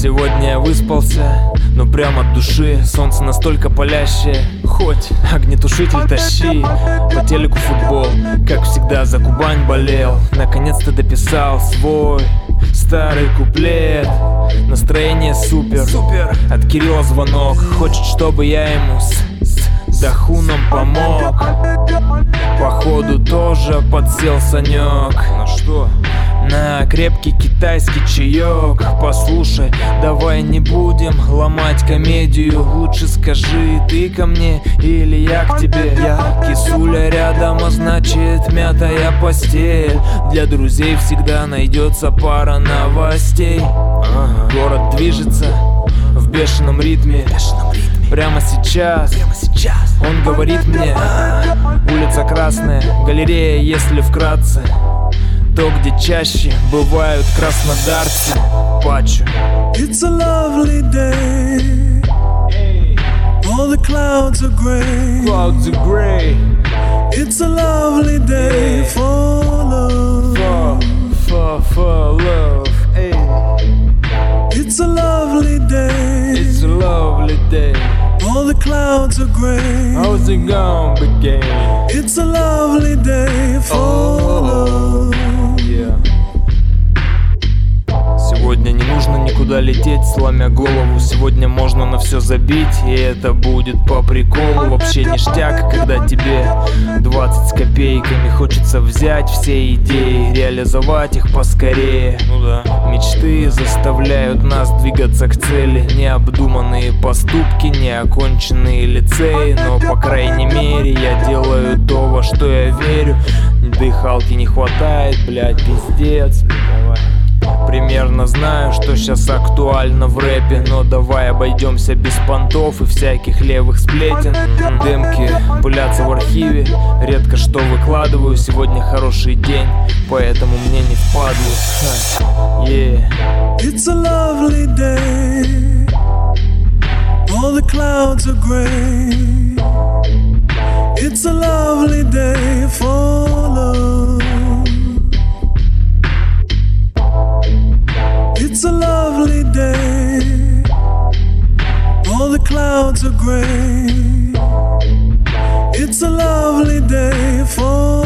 Сегодня я выспался, но прямо от души. Солнце настолько палящее, хоть огнетушитель тащи. По телеку футбол, как всегда за Кубань болел. Наконец-то дописал свой старый куплет. Настроение супер, от Кирилла звонок. Хочет, чтобы я ему с Дахуном помог. Походу тоже подсел Санек. Ну что? На крепкий китайский чаек. Послушай, давай не будем ломать комедию. Лучше скажи, ты ко мне или я к тебе. Я кисуля рядом, а значит мятая постель. Для друзей всегда найдется пара новостей. Город движется в бешеном ритме. Прямо сейчас он говорит мне: улица Красная, галерея, если вкратце. То, где чаще бывают краснодарцы. Пачу. It's a lovely day. All the clouds are gray. Clouds are gray. It's a lovely day for love. For love. Hey. It's a lovely day. It's a lovely day. All the clouds are gray. How's it gonna begin? It's a lovely day for love. Yeah. Сегодня не нужно никуда лететь, сломя голову. Сегодня можно на все забить, и это будет по приколу. Вообще ништяк, когда тебе 20 с копейками. Хочется взять все идеи, реализовать их поскорее. Ну да. Мечты заставляют нас двигаться к цели. Необдуманные поступки, неоконченные лицеи. Но по крайней мере я делаю то, во что я верю. Дыхалки не хватает, блядь, пиздец. Давай. Примерно знаю, что сейчас актуально в рэпе. Но давай обойдемся без понтов и всяких левых сплетен. Демки пылятся в архиве, редко что выкладываю. Сегодня хороший день, поэтому мне не впадлу. Yeah. It's a lovely day. All the clouds are gray. It's a lovely day for love. It's a lovely day. All the clouds are gray. It's a lovely day for